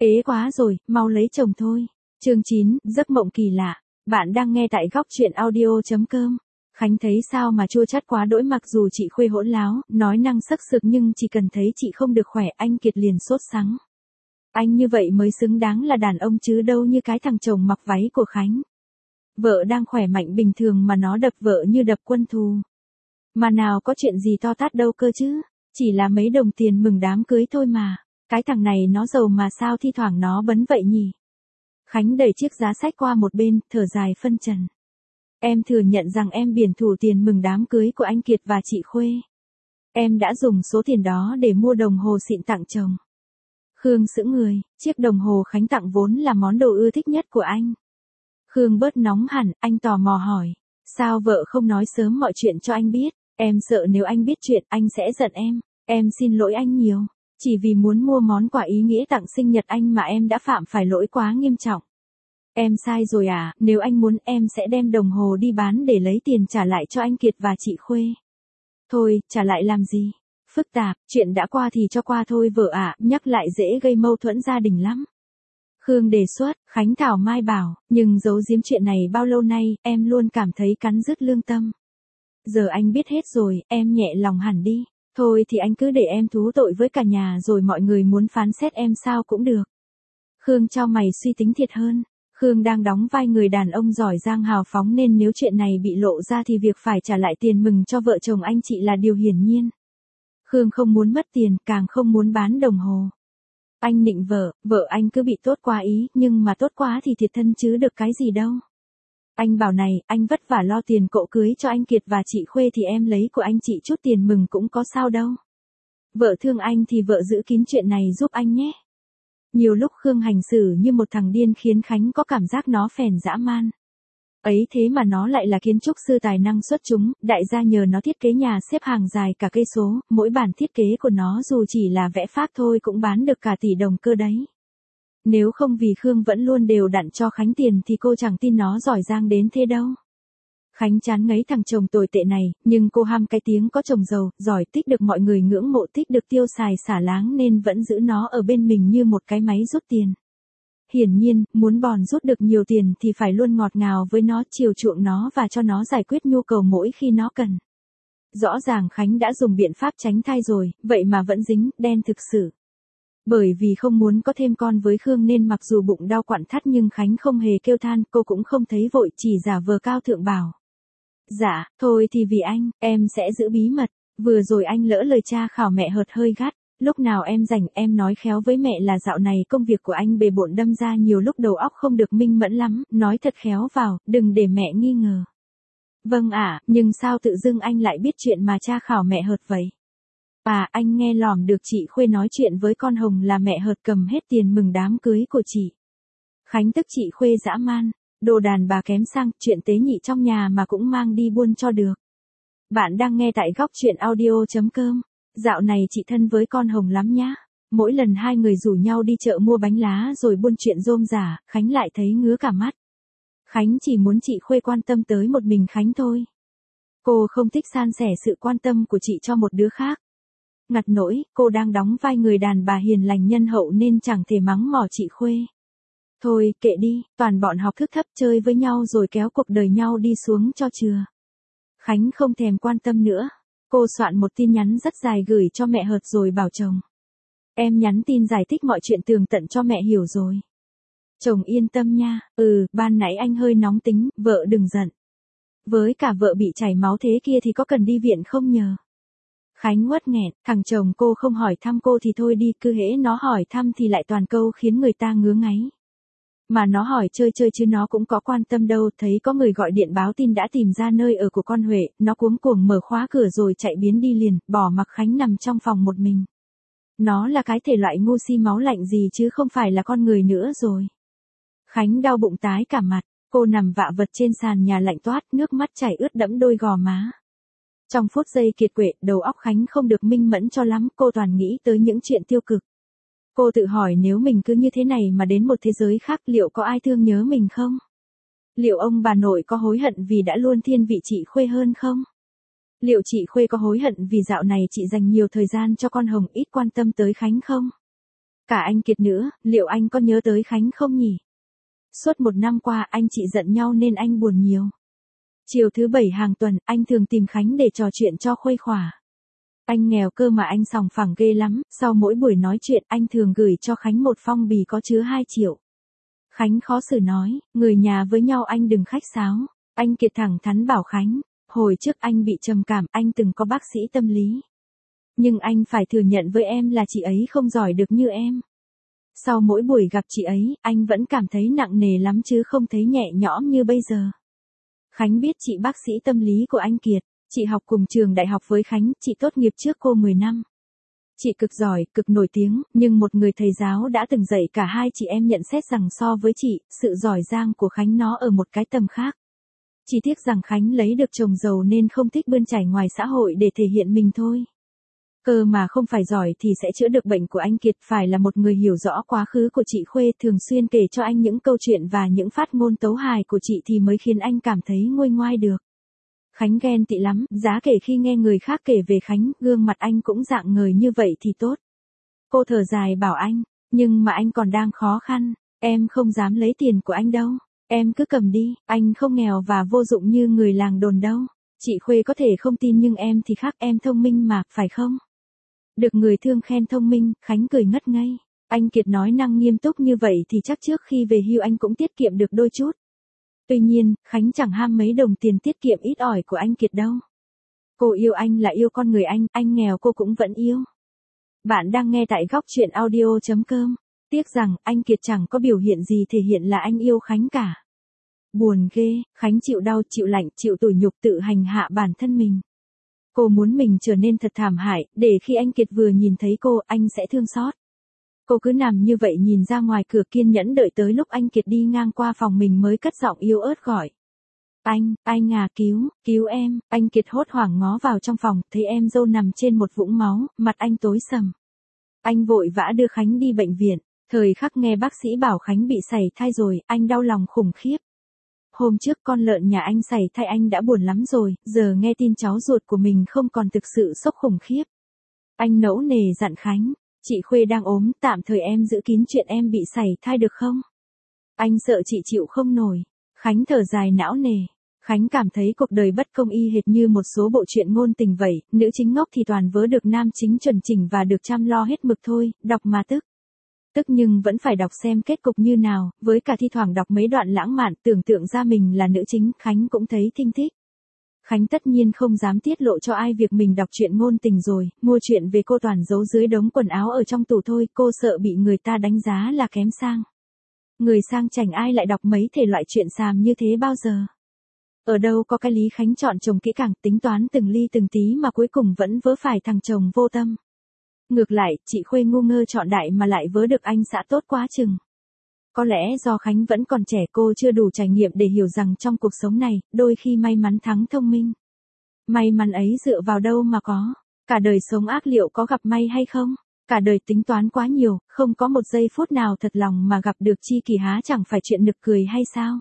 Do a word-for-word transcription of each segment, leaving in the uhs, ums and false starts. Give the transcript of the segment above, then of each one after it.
Ế quá rồi, mau lấy chồng thôi. Chương chín, giấc mộng kỳ lạ. Bạn đang nghe tại góc truyện audio.com. Khánh thấy sao mà chua chát quá đỗi, mặc dù chị Khuê hỗn láo, nói năng sắc sực nhưng chỉ cần thấy chị không được khỏe anh Kiệt liền sốt sắng. Anh như vậy mới xứng đáng là đàn ông chứ đâu như cái thằng chồng mặc váy của Khánh. Vợ đang khỏe mạnh bình thường mà nó đập vợ như đập quân thù. Mà nào có chuyện gì to tát đâu cơ chứ, chỉ là mấy đồng tiền mừng đám cưới thôi mà. Cái thằng này nó giàu mà sao thi thoảng nó bấn vậy nhỉ? Khánh đẩy chiếc giá sách qua một bên, thở dài phân trần. Em thừa nhận rằng em biển thủ tiền mừng đám cưới của anh Kiệt và chị Khuê. Em đã dùng số tiền đó để mua đồng hồ xịn tặng chồng. Khương sững người, chiếc đồng hồ Khánh tặng vốn là món đồ ưa thích nhất của anh. Khương bớt nóng hẳn, anh tò mò hỏi. Sao vợ không nói sớm mọi chuyện cho anh biết? Em sợ nếu anh biết chuyện anh sẽ giận em. Em xin lỗi anh nhiều. Chỉ vì muốn mua món quà ý nghĩa tặng sinh nhật anh mà em đã phạm phải lỗi quá nghiêm trọng. Em sai rồi à, nếu anh muốn em sẽ đem đồng hồ đi bán để lấy tiền trả lại cho anh Kiệt và chị Khuê. Thôi, trả lại làm gì? Phức tạp, chuyện đã qua thì cho qua thôi vợ ạ, nhắc lại dễ gây mâu thuẫn gia đình lắm. Khương đề xuất, Khánh thảo mai bảo, nhưng giấu giếm chuyện này bao lâu nay, em luôn cảm thấy cắn rứt lương tâm. Giờ anh biết hết rồi, em nhẹ lòng hẳn đi. Thôi thì anh cứ để em thú tội với cả nhà rồi mọi người muốn phán xét em sao cũng được. Khương chau mày suy tính thiệt hơn. Khương đang đóng vai người đàn ông giỏi giang hào phóng nên nếu chuyện này bị lộ ra thì việc phải trả lại tiền mừng cho vợ chồng anh chị là điều hiển nhiên. Khương không muốn mất tiền, càng không muốn bán đồng hồ. Anh nịnh vợ, vợ anh cứ bị tốt quá ý, nhưng mà tốt quá thì thiệt thân chứ được cái gì đâu. Anh bảo này, anh vất vả lo tiền cỗ cưới cho anh Kiệt và chị Khuê thì em lấy của anh chị chút tiền mừng cũng có sao đâu. Vợ thương anh thì vợ giữ kín chuyện này giúp anh nhé. Nhiều lúc Khương hành xử như một thằng điên khiến Khánh có cảm giác nó phèn dã man. Ấy thế mà nó lại là kiến trúc sư tài năng xuất chúng, đại gia nhờ nó thiết kế nhà xếp hàng dài cả cây số, mỗi bản thiết kế của nó dù chỉ là vẽ phác thôi cũng bán được cả tỷ đồng cơ đấy. Nếu không vì Khương vẫn luôn đều đặn cho Khánh tiền thì cô chẳng tin nó giỏi giang đến thế đâu. Khánh chán ngấy thằng chồng tồi tệ này, nhưng cô ham cái tiếng có chồng giàu, giỏi, thích được mọi người ngưỡng mộ, thích được tiêu xài xả láng nên vẫn giữ nó ở bên mình như một cái máy rút tiền. Hiển nhiên, muốn bòn rút được nhiều tiền thì phải luôn ngọt ngào với nó, chiều chuộng nó và cho nó giải quyết nhu cầu mỗi khi nó cần. Rõ ràng Khánh đã dùng biện pháp tránh thai rồi, vậy mà vẫn dính, đen thực sự. Bởi vì không muốn có thêm con với Khương nên mặc dù bụng đau quặn thắt nhưng Khánh không hề kêu than, cô cũng không thấy vội, chỉ giả vờ cao thượng bảo. Dạ, thôi thì vì anh, em sẽ giữ bí mật, vừa rồi anh lỡ lời cha khảo mẹ hợt hơi gắt, lúc nào em rảnh em nói khéo với mẹ là dạo này công việc của anh bề bộn đâm ra nhiều lúc đầu óc không được minh mẫn lắm, nói thật khéo vào, đừng để mẹ nghi ngờ. Vâng ạ, nhưng sao tự dưng anh lại biết chuyện mà cha khảo mẹ hợt vậy? À, anh nghe lỏm được chị Khuê nói chuyện với con Hồng là mẹ hợt cầm hết tiền mừng đám cưới của chị. Khánh tức chị Khuê dã man, đồ đàn bà kém sang, chuyện tế nhị trong nhà mà cũng mang đi buôn cho được. Bạn đang nghe tại góc truyện audio.com. Dạo này chị thân với con Hồng lắm nhá. Mỗi lần hai người rủ nhau đi chợ mua bánh lá rồi buôn chuyện rôm rả, Khánh lại thấy ngứa cả mắt. Khánh chỉ muốn chị Khuê quan tâm tới một mình Khánh thôi. Cô không thích san sẻ sự quan tâm của chị cho một đứa khác. Ngặt nỗi, cô đang đóng vai người đàn bà hiền lành nhân hậu nên chẳng thể mắng mỏ chị Khuê. Thôi, kệ đi, toàn bọn học thức thấp chơi với nhau rồi kéo cuộc đời nhau đi xuống cho chừa. Khánh không thèm quan tâm nữa. Cô soạn một tin nhắn rất dài gửi cho mẹ hợt rồi bảo chồng. Em nhắn tin giải thích mọi chuyện tường tận cho mẹ hiểu rồi. Chồng yên tâm nha, ừ, ban nãy anh hơi nóng tính, vợ đừng giận. Với cả vợ bị chảy máu thế kia thì có cần đi viện không nhờ? Khánh uất nghẹn, thằng chồng cô không hỏi thăm cô thì thôi đi, cứ hễ nó hỏi thăm thì lại toàn câu khiến người ta ngứa ngáy. Mà nó hỏi chơi chơi chứ nó cũng có quan tâm đâu, thấy có người gọi điện báo tin đã tìm ra nơi ở của con Huệ, nó cuống cuồng mở khóa cửa rồi chạy biến đi liền, bỏ mặc Khánh nằm trong phòng một mình. Nó là cái thể loại ngu si máu lạnh gì chứ không phải là con người nữa rồi. Khánh đau bụng tái cả mặt, cô nằm vạ vật trên sàn nhà lạnh toát, nước mắt chảy ướt đẫm đôi gò má. Trong phút giây kiệt quệ, đầu óc Khánh không được minh mẫn cho lắm, cô toàn nghĩ tới những chuyện tiêu cực. Cô tự hỏi nếu mình cứ như thế này mà đến một thế giới khác liệu có ai thương nhớ mình không? Liệu ông bà nội có hối hận vì đã luôn thiên vị chị Khuê hơn không? Liệu chị Khuê có hối hận vì dạo này chị dành nhiều thời gian cho con Hồng ít quan tâm tới Khánh không? Cả anh Kiệt nữa, liệu anh có nhớ tới Khánh không nhỉ? Suốt một năm qua anh chị giận nhau nên anh buồn nhiều. Chiều thứ bảy hàng tuần, anh thường tìm Khánh để trò chuyện cho khuây khỏa. Anh nghèo cơ mà anh sòng phẳng ghê lắm, sau mỗi buổi nói chuyện anh thường gửi cho Khánh một phong bì có chứa hai triệu. Khánh khó xử nói, người nhà với nhau anh đừng khách sáo. Anh Kiệt thẳng thắn bảo Khánh, hồi trước anh bị trầm cảm, anh từng có bác sĩ tâm lý. Nhưng anh phải thừa nhận với em là chị ấy không giỏi được như em. Sau mỗi buổi gặp chị ấy, anh vẫn cảm thấy nặng nề lắm chứ không thấy nhẹ nhõm như bây giờ. Khánh biết chị bác sĩ tâm lý của anh Kiệt, chị học cùng trường đại học với Khánh, chị tốt nghiệp trước cô mười năm. Chị cực giỏi, cực nổi tiếng, nhưng một người thầy giáo đã từng dạy cả hai chị em nhận xét rằng so với chị, sự giỏi giang của Khánh nó ở một cái tầm khác. Chỉ tiếc rằng Khánh lấy được chồng giàu nên không thích bươn chải ngoài xã hội để thể hiện mình thôi. Cơ mà không phải giỏi thì sẽ chữa được bệnh của anh Kiệt, phải là một người hiểu rõ quá khứ của chị Khuê, thường xuyên kể cho anh những câu chuyện và những phát ngôn tấu hài của chị thì mới khiến anh cảm thấy nguôi ngoai được. Khánh ghen tị lắm, giá kể khi nghe người khác kể về Khánh, gương mặt anh cũng rạng ngời như vậy thì tốt. Cô thở dài bảo anh, nhưng mà anh còn đang khó khăn, em không dám lấy tiền của anh đâu, em cứ cầm đi, anh không nghèo và vô dụng như người làng đồn đâu. Chị Khuê có thể không tin nhưng em thì khác, em thông minh mà, phải không? Được người thương khen thông minh, Khánh cười ngất ngây. Anh Kiệt nói năng nghiêm túc như vậy thì chắc trước khi về hưu anh cũng tiết kiệm được đôi chút. Tuy nhiên, Khánh chẳng ham mấy đồng tiền tiết kiệm ít ỏi của anh Kiệt đâu. Cô yêu anh là yêu con người anh, anh nghèo cô cũng vẫn yêu. Bạn đang nghe tại góc truyện audio chấm com. Tiếc rằng, anh Kiệt chẳng có biểu hiện gì thể hiện là anh yêu Khánh cả. Buồn ghê, Khánh chịu đau, chịu lạnh, chịu tủi nhục tự hành hạ bản thân mình. Cô muốn mình trở nên thật thảm hại, để khi anh Kiệt vừa nhìn thấy cô, anh sẽ thương xót. Cô cứ nằm như vậy nhìn ra ngoài cửa kiên nhẫn đợi tới lúc anh Kiệt đi ngang qua phòng mình mới cất giọng yếu ớt gọi. Anh, anh à, cứu, cứu em. Anh Kiệt hốt hoảng ngó vào trong phòng, thấy em dâu nằm trên một vũng máu, mặt anh tối sầm. Anh vội vã đưa Khánh đi bệnh viện, thời khắc nghe bác sĩ bảo Khánh bị sảy thai rồi, anh đau lòng khủng khiếp. Hôm trước con lợn nhà anh sảy thai anh đã buồn lắm rồi, giờ nghe tin cháu ruột của mình không còn thực sự sốc khủng khiếp. Anh nẫu nề dặn Khánh, chị Khuê đang ốm, tạm thời em giữ kín chuyện em bị sảy thai được không? Anh sợ chị chịu không nổi. Khánh thở dài não nề. Khánh cảm thấy cuộc đời bất công y hệt như một số bộ truyện ngôn tình vậy, nữ chính ngốc thì toàn vớ được nam chính chuẩn chỉnh và được chăm lo hết mực thôi, đọc mà tức. Tức nhưng vẫn phải đọc xem kết cục như nào, với cả thi thoảng đọc mấy đoạn lãng mạn tưởng tượng ra mình là nữ chính, Khánh cũng thấy thinh thích. Khánh tất nhiên không dám tiết lộ cho ai việc mình đọc truyện ngôn tình rồi, mua chuyện về cô toàn giấu dưới đống quần áo ở trong tủ thôi, cô sợ bị người ta đánh giá là kém sang. Người sang chảnh ai lại đọc mấy thể loại chuyện xàm như thế bao giờ. Ở đâu có cái lý Khánh chọn chồng kỹ càng, tính toán từng ly từng tí mà cuối cùng vẫn vớ phải thằng chồng vô tâm. Ngược lại, chị Khuê ngu ngơ chọn đại mà lại vớ được anh xã tốt quá chừng. Có lẽ do Khánh vẫn còn trẻ, cô chưa đủ trải nghiệm để hiểu rằng trong cuộc sống này, đôi khi may mắn thắng thông minh. May mắn ấy dựa vào đâu mà có. Cả đời sống ác liệu có gặp may hay không? Cả đời tính toán quá nhiều, không có một giây phút nào thật lòng mà gặp được tri kỷ há chẳng phải chuyện nực cười hay sao?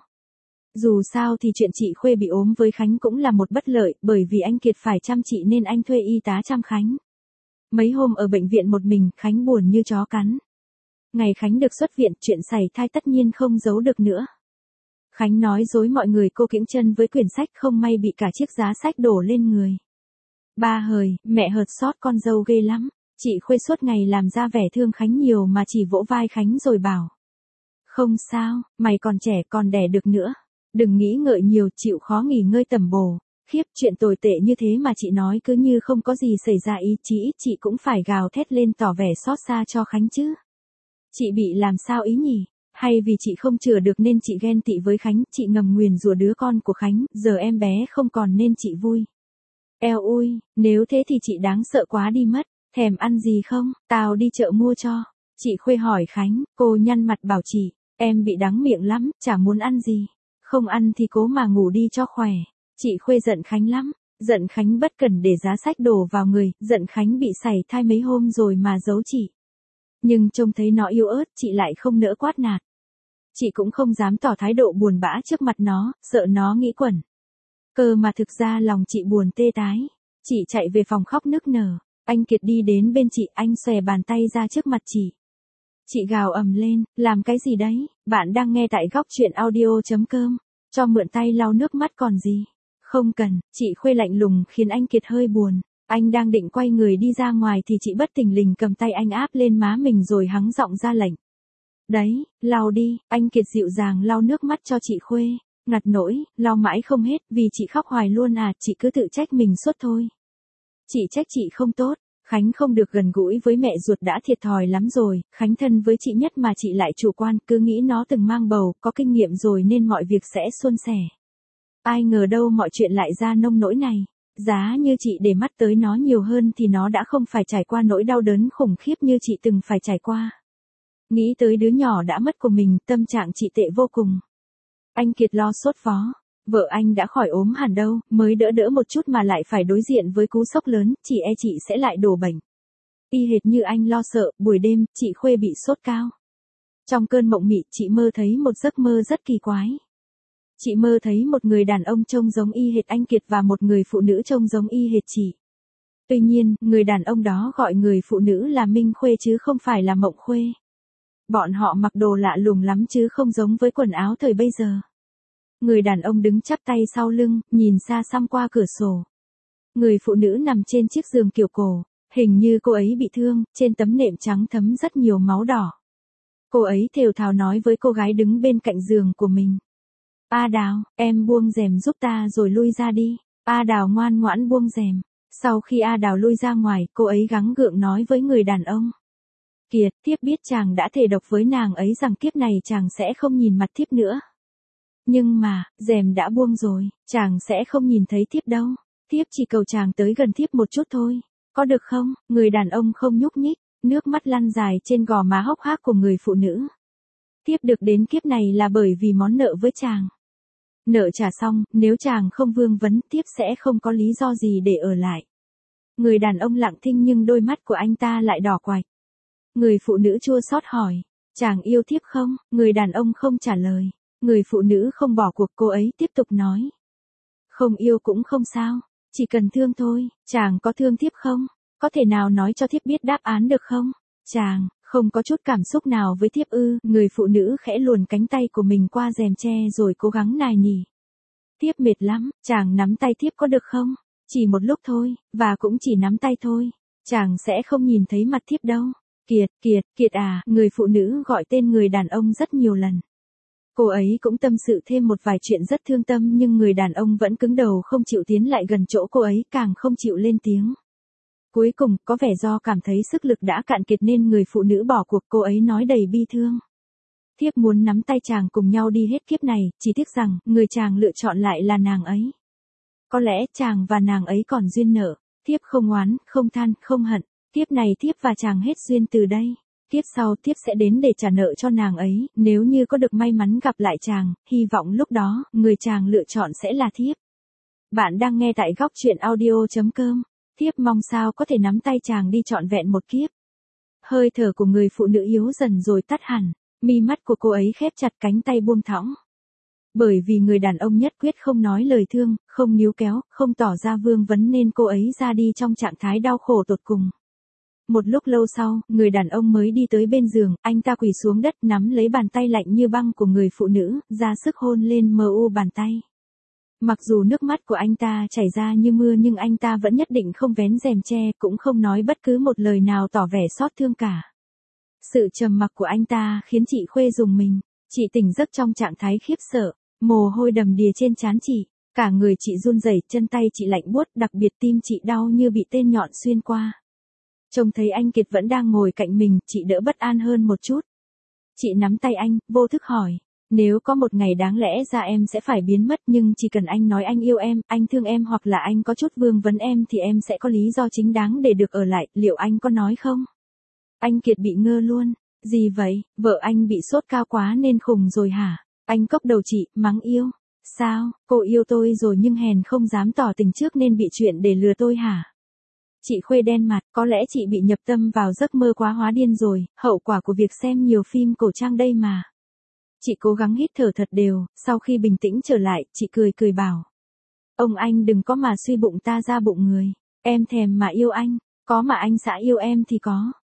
Dù sao thì chuyện chị Khuê bị ốm với Khánh cũng là một bất lợi, bởi vì anh Kiệt phải chăm chị nên anh thuê y tá chăm Khánh. Mấy hôm ở bệnh viện một mình, Khánh buồn như chó cắn. Ngày Khánh được xuất viện, chuyện sảy thai tất nhiên không giấu được nữa. Khánh nói dối mọi người cô kiễng chân với quyển sách, không may bị cả chiếc giá sách đổ lên người. Ba hời, mẹ hợt xót con dâu ghê lắm. Chị Khuê suốt ngày làm ra vẻ thương Khánh nhiều mà chỉ vỗ vai Khánh rồi bảo. Không sao, mày còn trẻ còn đẻ được nữa. Đừng nghĩ ngợi nhiều, chịu khó nghỉ ngơi tầm bổ. Khiếp, chuyện tồi tệ như thế mà chị nói cứ như không có gì xảy ra, ý chí ít chị cũng phải gào thét lên tỏ vẻ xót xa cho Khánh chứ. Chị bị làm sao ý nhỉ? Hay vì chị không chữa được nên chị ghen tị với Khánh, chị ngầm nguyền rủa đứa con của Khánh, giờ em bé không còn nên chị vui. Eo ui, nếu thế thì chị đáng sợ quá đi mất. Thèm ăn gì không? Tao đi chợ mua cho. Chị Khuê hỏi Khánh, cô nhăn mặt bảo chị, em bị đắng miệng lắm, chả muốn ăn gì. Không ăn thì cố mà ngủ đi cho khỏe. Chị Khuê giận Khánh lắm, giận Khánh bất cẩn để giá sách đổ vào người, giận Khánh bị sảy thai mấy hôm rồi mà giấu chị. Nhưng trông thấy nó yếu ớt, chị lại không nỡ quát nạt. Chị cũng không dám tỏ thái độ buồn bã trước mặt nó, sợ nó nghĩ quẩn. Cơ mà thực ra lòng chị buồn tê tái. Chị chạy về phòng khóc nức nở. Anh Kiệt đi đến bên chị, anh xòe bàn tay ra trước mặt chị. Chị gào ầm lên, làm cái gì đấy, bạn đang nghe tại góc chuyện audio.com, cho mượn tay lau nước mắt còn gì. Không cần, chị Khuê lạnh lùng khiến anh Kiệt hơi buồn. Anh đang định quay người đi ra ngoài thì chị bất thình lình cầm tay anh áp lên má mình rồi hắng giọng ra lệnh. Đấy, lau đi, anh Kiệt dịu dàng lau nước mắt cho chị Khuê. Ngặt nỗi, lau mãi không hết, vì chị khóc hoài luôn à, chị cứ tự trách mình suốt thôi. Chị trách chị không tốt, Khánh không được gần gũi với mẹ ruột đã thiệt thòi lắm rồi, Khánh thân với chị nhất mà chị lại chủ quan, cứ nghĩ nó từng mang bầu, có kinh nghiệm rồi nên mọi việc sẽ suôn sẻ. Ai ngờ đâu mọi chuyện lại ra nông nỗi này. Giá như chị để mắt tới nó nhiều hơn thì nó đã không phải trải qua nỗi đau đớn khủng khiếp như chị từng phải trải qua. Nghĩ tới đứa nhỏ đã mất của mình, tâm trạng chị tệ vô cùng. Anh Kiệt lo sốt vó. Vợ anh đã khỏi ốm hẳn đâu, mới đỡ đỡ một chút mà lại phải đối diện với cú sốc lớn, chỉ e chị sẽ lại đổ bệnh. Y hệt như anh lo sợ, buổi đêm, chị Khuê bị sốt cao. Trong cơn mộng mị, chị mơ thấy một giấc mơ rất kỳ quái. Chị mơ thấy một người đàn ông trông giống y hệt anh Kiệt và một người phụ nữ trông giống y hệt chị. Tuy nhiên, người đàn ông đó gọi người phụ nữ là Minh Khuê chứ không phải là Mộng Khuê. Bọn họ mặc đồ lạ lùng lắm chứ không giống với quần áo thời bây giờ. Người đàn ông đứng chắp tay sau lưng, nhìn xa xăm qua cửa sổ. Người phụ nữ nằm trên chiếc giường kiểu cổ, hình như cô ấy bị thương, trên tấm nệm trắng thấm rất nhiều máu đỏ. Cô ấy thều thào nói với cô gái đứng bên cạnh giường của mình. A Đào, em buông rèm giúp ta rồi lui ra đi. A Đào ngoan ngoãn buông rèm. Sau khi A Đào lui ra ngoài, cô ấy gắng gượng nói với người đàn ông. Kiệt, thiếp biết chàng đã thề độc với nàng ấy rằng kiếp này chàng sẽ không nhìn mặt thiếp nữa. Nhưng mà, rèm đã buông rồi, chàng sẽ không nhìn thấy thiếp đâu. Thiếp chỉ cầu chàng tới gần thiếp một chút thôi. Có được không? Người đàn ông không nhúc nhích, nước mắt lăn dài trên gò má hốc hác của người phụ nữ. Thiếp được đến kiếp này là bởi vì món nợ với chàng. Nợ trả xong, nếu chàng không vương vấn, thiếp sẽ không có lý do gì để ở lại. Người đàn ông lặng thinh nhưng đôi mắt của anh ta lại đỏ quạch. Người phụ nữ chua xót hỏi, chàng yêu thiếp không? Người đàn ông không trả lời. Người phụ nữ không bỏ cuộc, cô ấy tiếp tục nói. Không yêu cũng không sao, chỉ cần thương thôi, chàng có thương thiếp không? Có thể nào nói cho thiếp biết đáp án được không? Chàng, không có chút cảm xúc nào với thiếp ư? Người phụ nữ khẽ luồn cánh tay của mình qua rèm tre rồi cố gắng nài nỉ. Thiếp mệt lắm, chàng nắm tay thiếp có được không? Chỉ một lúc thôi, và cũng chỉ nắm tay thôi. Chàng sẽ không nhìn thấy mặt thiếp đâu. Kiệt, Kiệt, Kiệt à, người phụ nữ gọi tên người đàn ông rất nhiều lần. Cô ấy cũng tâm sự thêm một vài chuyện rất thương tâm nhưng người đàn ông vẫn cứng đầu không chịu tiến lại gần chỗ cô ấy, càng không chịu lên tiếng. Cuối cùng, có vẻ do cảm thấy sức lực đã cạn kiệt nên người phụ nữ bỏ cuộc, cô ấy nói đầy bi thương. Thiếp muốn nắm tay chàng cùng nhau đi hết kiếp này, chỉ tiếc rằng, người chàng lựa chọn lại là nàng ấy. Có lẽ chàng và nàng ấy còn duyên nợ, thiếp không oán, không than, không hận, kiếp này thiếp và chàng hết duyên từ đây. Kiếp sau thiếp sẽ đến để trả nợ cho nàng ấy, nếu như có được may mắn gặp lại chàng, hy vọng lúc đó, người chàng lựa chọn sẽ là thiếp. Bạn đang nghe tại góc chuyện audio.com. Thiếp mong sao có thể nắm tay chàng đi trọn vẹn một kiếp. Hơi thở của người phụ nữ yếu dần rồi tắt hẳn, mi mắt của cô ấy khép chặt, cánh tay buông thõng. Bởi vì người đàn ông nhất quyết không nói lời thương, không níu kéo, không tỏ ra vương vấn nên cô ấy ra đi trong trạng thái đau khổ tột cùng. Một lúc lâu sau, người đàn ông mới đi tới bên giường, anh ta quỳ xuống đất nắm lấy bàn tay lạnh như băng của người phụ nữ, ra sức hôn lên mờ u bàn tay. Mặc dù nước mắt của anh ta chảy ra như mưa nhưng anh ta vẫn nhất định không vén rèm che, cũng không nói bất cứ một lời nào tỏ vẻ xót thương cả. Sự trầm mặc của anh ta khiến chị Khuê rùng mình, chị tỉnh giấc trong trạng thái khiếp sợ, mồ hôi đầm đìa trên trán chị, cả người chị run rẩy, chân tay chị lạnh buốt, đặc biệt tim chị đau như bị tên nhọn xuyên qua. Trông thấy anh Kiệt vẫn đang ngồi cạnh mình, chị đỡ bất an hơn một chút. Chị nắm tay anh, vô thức hỏi, nếu có một ngày đáng lẽ ra em sẽ phải biến mất nhưng chỉ cần anh nói anh yêu em, anh thương em hoặc là anh có chút vương vấn em thì em sẽ có lý do chính đáng để được ở lại, liệu anh có nói không? Anh Kiệt bị ngơ luôn, gì vậy, vợ anh bị sốt cao quá nên khùng rồi hả? Anh cốc đầu chị, mắng yêu. Sao, cô yêu tôi rồi nhưng hèn không dám tỏ tình trước nên bị chuyện để lừa tôi hả? Chị Khuê đen mặt, có lẽ chị bị nhập tâm vào giấc mơ quá hóa điên rồi, hậu quả của việc xem nhiều phim cổ trang đây mà. Chị cố gắng hít thở thật đều, sau khi bình tĩnh trở lại, chị cười cười bảo. Ông anh đừng có mà suy bụng ta ra bụng người, em thèm mà yêu anh, có mà anh xã yêu em thì có.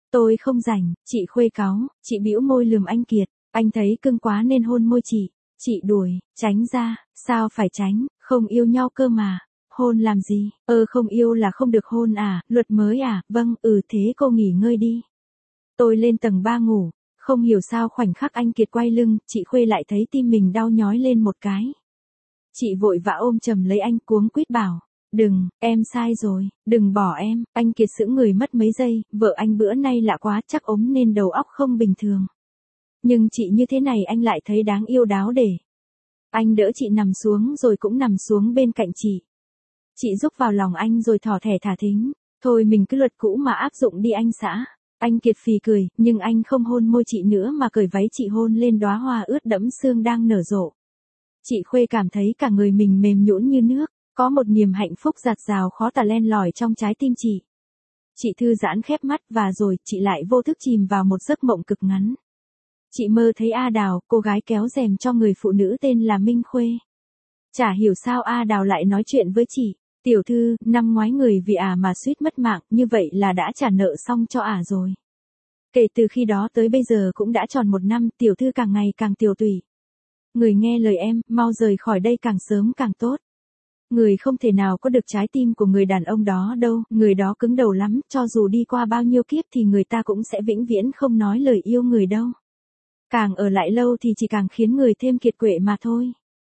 Tôi không rảnh, chị Khuê cáu, chị bĩu môi lườm anh Kiệt, anh thấy cưng quá nên hôn môi chị. Chị đuổi, tránh ra, sao phải tránh, không yêu nhau cơ mà. Hôn làm gì, ơ không yêu là không được hôn à, luật mới à, vâng, ừ thế cô nghỉ ngơi đi. Tôi lên tầng ba ngủ, không hiểu sao khoảnh khắc anh Kiệt quay lưng, chị Khuê lại thấy tim mình đau nhói lên một cái. Chị vội vã ôm chầm lấy anh cuống quýt bảo, đừng, em sai rồi, đừng bỏ em, anh Kiệt sững người mất mấy giây, vợ anh bữa nay lạ quá chắc ốm nên đầu óc không bình thường. Nhưng chị như thế này anh lại thấy đáng yêu đáo để. Anh đỡ chị nằm xuống rồi cũng nằm xuống bên cạnh chị. Chị rúc vào lòng anh rồi thỏ thẻ thả thính, thôi mình cứ luật cũ mà áp dụng đi anh xã. Anh Kiệt phì cười, nhưng anh không hôn môi chị nữa mà cởi váy chị hôn lên đóa hoa ướt đẫm sương đang nở rộ. Chị Khuê cảm thấy cả người mình mềm nhũn như nước, có một niềm hạnh phúc dạt dào khó tả len lỏi trong trái tim chị. Chị thư giãn khép mắt và rồi chị lại vô thức chìm vào một giấc mộng cực ngắn. Chị mơ thấy A Đào, cô gái kéo rèm cho người phụ nữ tên là Minh Khuê. Chả hiểu sao A Đào lại nói chuyện với chị, tiểu thư, năm ngoái người vì ả mà suýt mất mạng, như vậy là đã trả nợ xong cho ả rồi. Kể từ khi đó tới bây giờ cũng đã tròn một năm, tiểu thư càng ngày càng tiều tụy. Người nghe lời em, mau rời khỏi đây càng sớm càng tốt. Người không thể nào có được trái tim của người đàn ông đó đâu, người đó cứng đầu lắm, cho dù đi qua bao nhiêu kiếp thì người ta cũng sẽ vĩnh viễn không nói lời yêu người đâu. Càng ở lại lâu thì chỉ càng khiến người thêm kiệt quệ mà thôi.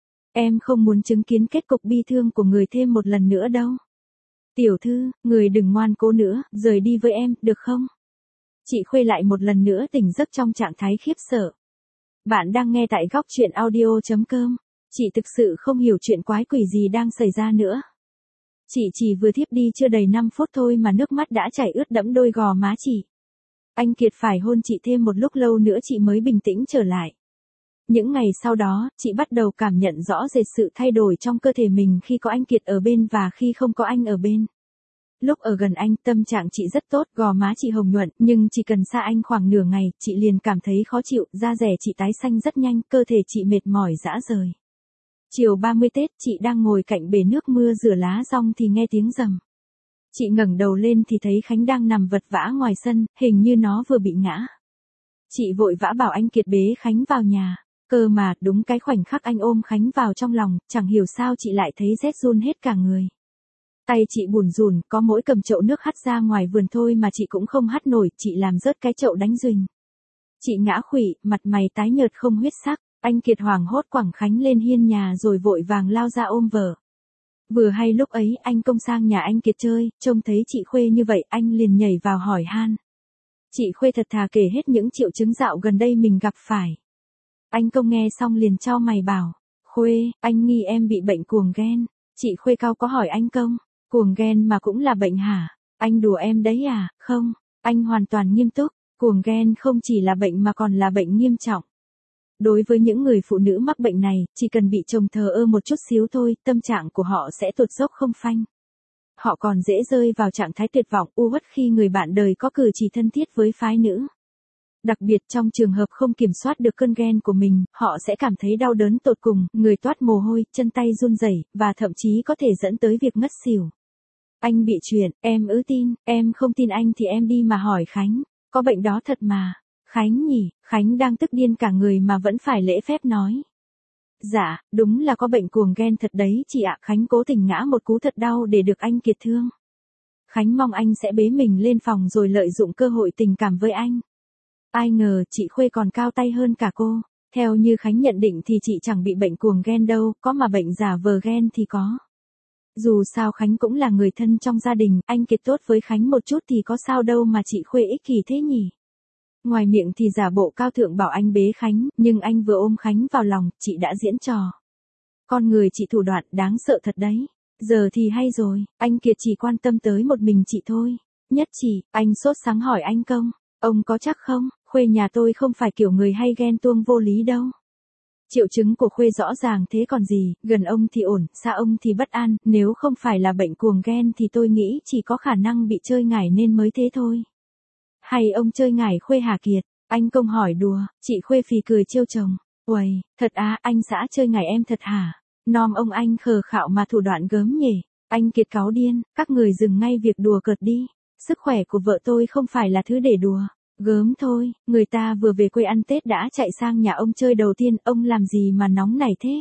Em không muốn chứng kiến kết cục bi thương của người thêm một lần nữa đâu. Tiểu thư, người đừng ngoan cố nữa, rời đi với em, được không? Chị Khuê lại một lần nữa tỉnh giấc trong trạng thái khiếp sợ. Bạn đang nghe tại góc truyện audio chấm com. Chị thực sự không hiểu chuyện quái quỷ gì đang xảy ra nữa. Chị chỉ vừa thiếp đi chưa đầy năm phút thôi mà nước mắt đã chảy ướt đẫm đôi gò má chị. Anh Kiệt phải hôn chị thêm một lúc lâu nữa chị mới bình tĩnh trở lại. Những ngày sau đó, chị bắt đầu cảm nhận rõ rệt sự thay đổi trong cơ thể mình khi có anh Kiệt ở bên và khi không có anh ở bên. Lúc ở gần anh, tâm trạng chị rất tốt, gò má chị hồng nhuận, nhưng chỉ cần xa anh khoảng nửa ngày, chị liền cảm thấy khó chịu, da rẻ chị tái xanh rất nhanh, cơ thể chị mệt mỏi rã rời. Chiều ba mươi Tết, chị đang ngồi cạnh bể nước mưa rửa lá rong thì nghe tiếng rầm. Chị ngẩng đầu lên thì thấy Khánh đang nằm vật vã ngoài sân, hình như nó vừa bị ngã. Chị vội vã bảo anh Kiệt bế Khánh vào nhà. Cơ mà, đúng cái khoảnh khắc anh ôm Khánh vào trong lòng, chẳng hiểu sao chị lại thấy rét run hết cả người. Tay chị bủn rủn, có mỗi cầm chậu nước hắt ra ngoài vườn thôi mà chị cũng không hắt nổi, chị làm rớt cái chậu đánh rùnh. Chị ngã khuỵu, mặt mày tái nhợt không huyết sắc, anh Kiệt hoảng hốt quẳng Khánh lên hiên nhà rồi vội vàng lao ra ôm vợ. Vừa hay lúc ấy anh Công sang nhà anh Kiệt chơi, trông thấy chị Khuê như vậy anh liền nhảy vào hỏi han. Chị Khuê thật thà kể hết những triệu chứng dạo gần đây mình gặp phải. Anh Công nghe xong liền chau mày bảo, Khuê, anh nghi em bị bệnh cuồng ghen. Chị Khuê cau có hỏi anh Công, cuồng ghen mà cũng là bệnh hả? Anh đùa em đấy à? Không, anh hoàn toàn nghiêm túc, cuồng ghen không chỉ là bệnh mà còn là bệnh nghiêm trọng. Đối với những người phụ nữ mắc bệnh này, chỉ cần bị chồng thờ ơ một chút xíu thôi, tâm trạng của họ sẽ tụt dốc không phanh. Họ còn dễ rơi vào trạng thái tuyệt vọng, u uất khi người bạn đời có cử chỉ thân thiết với phái nữ. Đặc biệt trong trường hợp không kiểm soát được cơn ghen của mình, họ sẽ cảm thấy đau đớn tột cùng, người toát mồ hôi, chân tay run rẩy, và thậm chí có thể dẫn tới việc ngất xỉu. Anh bị chuyện, em ư tin, em không tin anh thì em đi mà hỏi Khánh, có bệnh đó thật mà. Khánh nhỉ, Khánh đang tức điên cả người mà vẫn phải lễ phép nói. Dạ, đúng là có bệnh cuồng ghen thật đấy chị ạ. Khánh cố tình ngã một cú thật đau để được anh Kiệt thương. Khánh mong anh sẽ bế mình lên phòng rồi lợi dụng cơ hội tình cảm với anh. Ai ngờ chị Khuê còn cao tay hơn cả cô. Theo như Khánh nhận định thì chị chẳng bị bệnh cuồng ghen đâu, có mà bệnh giả vờ ghen thì có. Dù sao Khánh cũng là người thân trong gia đình, anh Kiệt tốt với Khánh một chút thì có sao đâu mà chị Khuê ích kỷ thế nhỉ. Ngoài miệng thì giả bộ cao thượng bảo anh bế Khánh, nhưng anh vừa ôm Khánh vào lòng, chị đã diễn trò. Con người chị thủ đoạn đáng sợ thật đấy. Giờ thì hay rồi, anh Kiệt chỉ quan tâm tới một mình chị thôi. Nhất chỉ, anh sốt sáng hỏi anh Công, ông có chắc không, Khuê nhà tôi không phải kiểu người hay ghen tuông vô lý đâu. Triệu chứng của Khuê rõ ràng thế còn gì, gần ông thì ổn, xa ông thì bất an, nếu không phải là bệnh cuồng ghen thì tôi nghĩ chỉ có khả năng bị chơi ngải nên mới thế thôi. Hay ông chơi ngải Khuê hả Kiệt? Anh Công hỏi đùa, chị Khuê phì cười trêu chồng. Uầy, thật á, anh xã chơi ngải em thật hả? Nom ông anh khờ khạo mà thủ đoạn gớm nhỉ. Anh Kiệt cáu điên, các người dừng ngay việc đùa cợt đi. sức khỏe của vợ tôi không phải là thứ để đùa. Gớm thôi, người ta vừa về quê ăn Tết đã chạy sang nhà ông chơi đầu tiên, ông làm gì mà nóng nảy thế?